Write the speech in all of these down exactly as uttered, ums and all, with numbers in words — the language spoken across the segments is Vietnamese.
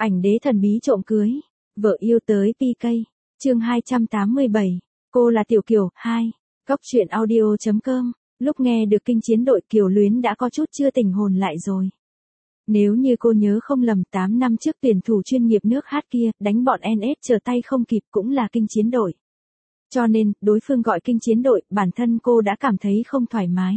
Ảnh đế thần bí trộm cưới, vợ yêu tới pê ca. Chương hai trăm tám mươi bảy, cô là Tiểu Kiều, hai. Cóc truyện audio chấm com. Lúc nghe được kinh chiến đội Kiều Luyến đã có chút chưa tỉnh hồn lại rồi. Nếu như cô nhớ không lầm, tám năm trước tuyển thủ chuyên nghiệp nước hát kia, đánh bọn en ét trở tay không kịp cũng là kinh chiến đội. Cho nên, đối phương gọi kinh chiến đội, bản thân cô đã cảm thấy không thoải mái.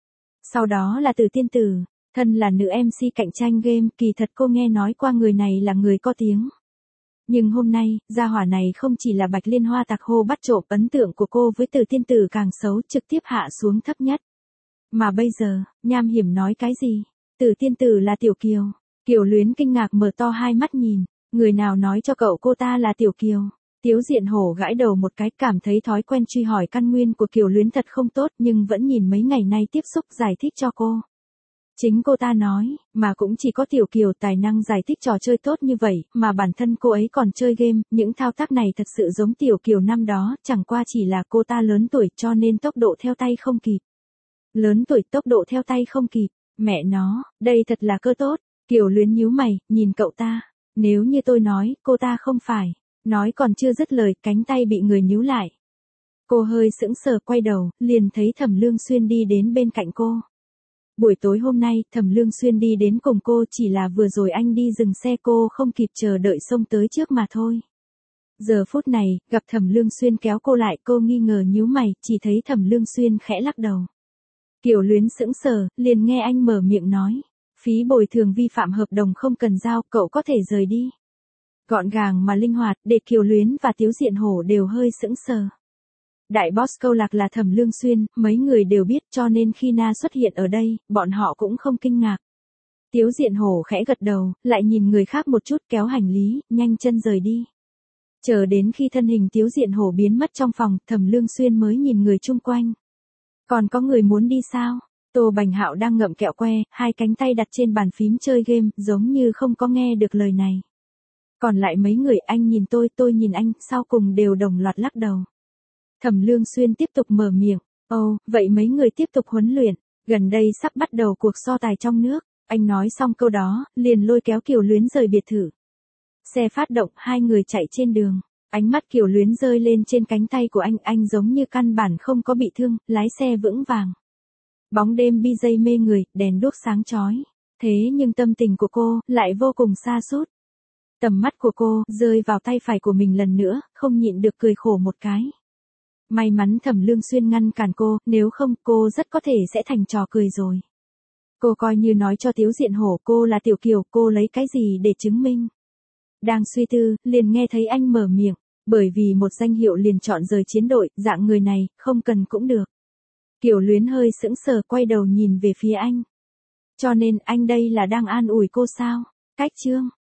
Sau đó là Từ Tiên Tử, thân là nữ em xê cạnh tranh game, kỳ thật cô nghe nói qua người này là người có tiếng. Nhưng hôm nay, gia hỏa này không chỉ là Bạch Liên Hoa tạc hô bắt trộm, ấn tượng của cô với Từ Tiên Tử càng xấu, trực tiếp hạ xuống thấp nhất. Mà bây giờ, nham hiểm nói cái gì? Từ Tiên Tử là Tiểu Kiều. Kiều Luyến kinh ngạc mở to hai mắt nhìn, người nào nói cho cậu cô ta là Tiểu Kiều? Tiếu Diện Hổ gãi đầu một cái, cảm thấy thói quen truy hỏi căn nguyên của Kiều Luyến thật không tốt, nhưng vẫn nhìn mấy ngày nay tiếp xúc giải thích cho cô. Chính cô ta nói, mà cũng chỉ có Tiểu Kiều tài năng giải thích trò chơi tốt như vậy, mà bản thân cô ấy còn chơi game, những thao tác này thật sự giống Tiểu Kiều năm đó, chẳng qua chỉ là cô ta lớn tuổi cho nên tốc độ theo tay không kịp. Lớn tuổi tốc độ theo tay không kịp, mẹ nó, đây thật là cơ tốt. Kiều Luyến nhíu mày, nhìn cậu ta, nếu như tôi nói, cô ta không phải. Nói còn chưa dứt lời, cánh tay bị người níu lại. Cô hơi sững sờ quay đầu, liền thấy Thẩm Lương Xuyên đi đến bên cạnh cô. Buổi tối hôm nay, Thẩm Lương Xuyên đi đến cùng cô, chỉ là vừa rồi anh đi dừng xe cô không kịp chờ đợi xông tới trước mà thôi. Giờ phút này, gặp Thẩm Lương Xuyên kéo cô lại, cô nghi ngờ nhíu mày, chỉ thấy Thẩm Lương Xuyên khẽ lắc đầu. Kiều Luyến sững sờ, liền nghe anh mở miệng nói, phí bồi thường vi phạm hợp đồng không cần giao, cậu có thể rời đi. Gọn gàng mà linh hoạt, để Kiều Luyến và Tiếu Diện Hổ đều hơi sững sờ. Đại boss câu lạc là Thẩm Lương Xuyên, mấy người đều biết, cho nên khi Na xuất hiện ở đây, bọn họ cũng không kinh ngạc. Tiếu Diện Hổ khẽ gật đầu, lại nhìn người khác một chút, kéo hành lý, nhanh chân rời đi. Chờ đến khi thân hình Tiếu Diện Hổ biến mất trong phòng, Thẩm Lương Xuyên mới nhìn người chung quanh. Còn có người muốn đi sao? Tô Bành Hạo đang ngậm kẹo que, hai cánh tay đặt trên bàn phím chơi game, giống như không có nghe được lời này. Còn lại mấy người, anh nhìn tôi, tôi nhìn anh, sau cùng đều đồng loạt lắc đầu. Thẩm Lương Xuyên tiếp tục mở miệng, ồ, vậy mấy người tiếp tục huấn luyện, gần đây sắp bắt đầu cuộc so tài trong nước. Anh nói xong câu đó, liền lôi kéo Kiều Luyến rời biệt thự. Xe phát động, hai người chạy trên đường. Ánh mắt Kiều Luyến rơi lên trên cánh tay của anh, anh giống như căn bản không có bị thương, lái xe vững vàng. Bóng đêm bi dây mê người, đèn đuốc sáng chói. Thế nhưng tâm tình của cô, lại vô cùng sa sút. Tầm mắt của cô, rơi vào tay phải của mình lần nữa, không nhịn được cười khổ một cái. May mắn Thẩm Lương Xuyên ngăn cản cô, nếu không, cô rất có thể sẽ thành trò cười rồi. Cô coi như nói cho Tiếu Diện Hổ cô là Tiểu Kiều, cô lấy cái gì để chứng minh. Đang suy tư, liền nghe thấy anh mở miệng, bởi vì một danh hiệu liền chọn rời chiến đội, dạng người này, không cần cũng được. Kiều Luyến hơi sững sờ quay đầu nhìn về phía anh. Cho nên, anh đây là đang an ủi cô sao? Cách chương.